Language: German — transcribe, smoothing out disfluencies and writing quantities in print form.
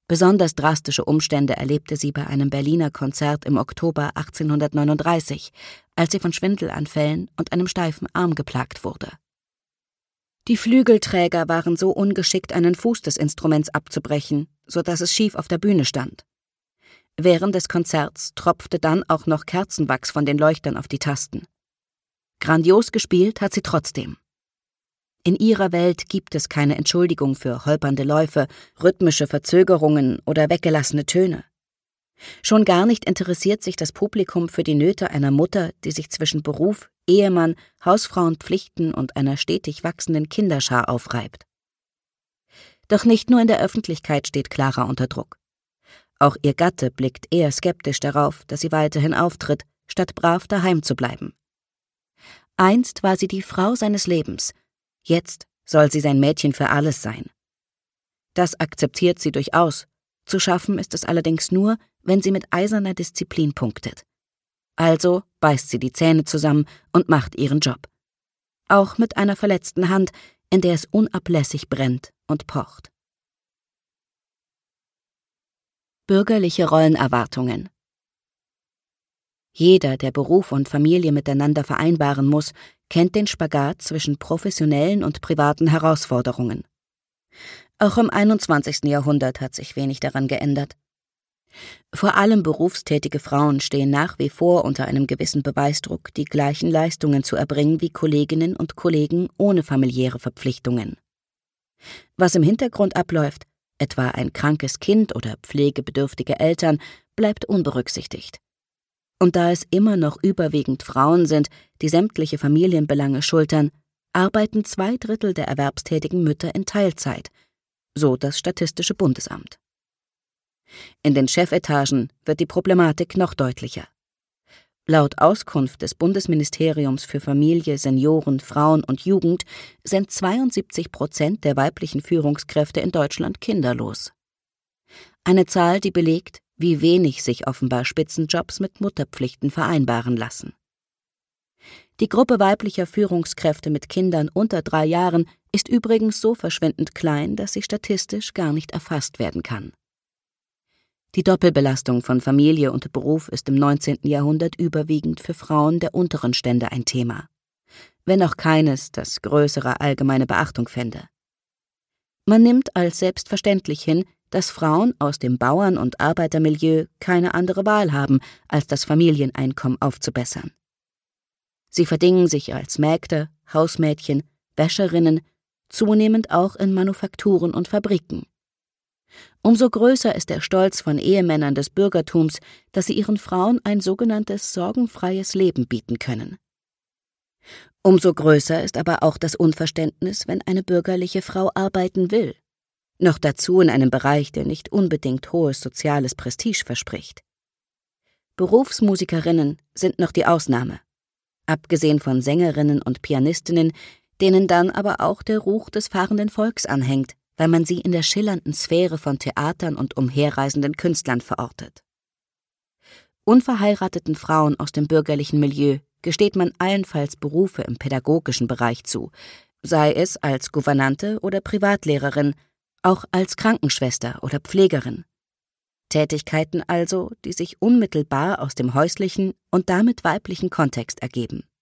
Besonders drastische Umstände erlebte sie bei einem Berliner Konzert im Oktober 1839, als sie von Schwindelanfällen und einem steifen Arm geplagt wurde. Die Flügelträger waren so ungeschickt, einen Fuß des Instruments abzubrechen, sodass es schief auf der Bühne stand. Während des Konzerts tropfte dann auch noch Kerzenwachs von den Leuchtern auf die Tasten. Grandios gespielt hat sie trotzdem. In ihrer Welt gibt es keine Entschuldigung für holpernde Läufe, rhythmische Verzögerungen oder weggelassene Töne. Schon gar nicht interessiert sich das Publikum für die Nöte einer Mutter, die sich zwischen Beruf, Ehemann, Hausfrauenpflichten und einer stetig wachsenden Kinderschar aufreibt. Doch nicht nur in der Öffentlichkeit steht Clara unter Druck. Auch ihr Gatte blickt eher skeptisch darauf, dass sie weiterhin auftritt, statt brav daheim zu bleiben. Einst war sie die Frau seines Lebens, jetzt soll sie sein Mädchen für alles sein. Das akzeptiert sie durchaus, zu schaffen ist es allerdings nur, wenn sie mit eiserner Disziplin punktet. Also beißt sie die Zähne zusammen und macht ihren Job. Auch mit einer verletzten Hand, in der es unablässig brennt und pocht. Bürgerliche Rollenerwartungen. Jeder, der Beruf und Familie miteinander vereinbaren muss, kennt den Spagat zwischen professionellen und privaten Herausforderungen. Auch im 21. Jahrhundert hat sich wenig daran geändert. Vor allem berufstätige Frauen stehen nach wie vor unter einem gewissen Beweisdruck, die gleichen Leistungen zu erbringen wie Kolleginnen und Kollegen ohne familiäre Verpflichtungen. Was im Hintergrund abläuft, etwa ein krankes Kind oder pflegebedürftige Eltern, bleibt unberücksichtigt. Und da es immer noch überwiegend Frauen sind, die sämtliche Familienbelange schultern, arbeiten 2/3 der erwerbstätigen Mütter in Teilzeit, so das Statistische Bundesamt. In den Chefetagen wird die Problematik noch deutlicher. Laut Auskunft des Bundesministeriums für Familie, Senioren, Frauen und Jugend sind 72% der weiblichen Führungskräfte in Deutschland kinderlos. Eine Zahl, die belegt, wie wenig sich offenbar Spitzenjobs mit Mutterpflichten vereinbaren lassen. Die Gruppe weiblicher Führungskräfte mit Kindern unter 3 Jahren ist übrigens so verschwindend klein, dass sie statistisch gar nicht erfasst werden kann. Die Doppelbelastung von Familie und Beruf ist im 19. Jahrhundert überwiegend für Frauen der unteren Stände ein Thema, wenn auch keines, das größere allgemeine Beachtung fände. Man nimmt als selbstverständlich hin, dass Frauen aus dem Bauern- und Arbeitermilieu keine andere Wahl haben, als das Familieneinkommen aufzubessern. Sie verdingen sich als Mägde, Hausmädchen, Wäscherinnen, zunehmend auch in Manufakturen und Fabriken. Umso größer ist der Stolz von Ehemännern des Bürgertums, dass sie ihren Frauen ein sogenanntes sorgenfreies Leben bieten können. Umso größer ist aber auch das Unverständnis, wenn eine bürgerliche Frau arbeiten will. Noch dazu in einem Bereich, der nicht unbedingt hohes soziales Prestige verspricht. Berufsmusikerinnen sind noch die Ausnahme. Abgesehen von Sängerinnen und Pianistinnen, denen dann aber auch der Ruch des fahrenden Volks anhängt, weil man sie in der schillernden Sphäre von Theatern und umherreisenden Künstlern verortet. Unverheirateten Frauen aus dem bürgerlichen Milieu gesteht man allenfalls Berufe im pädagogischen Bereich zu, sei es als Gouvernante oder Privatlehrerin, auch als Krankenschwester oder Pflegerin. Tätigkeiten also, die sich unmittelbar aus dem häuslichen und damit weiblichen Kontext ergeben.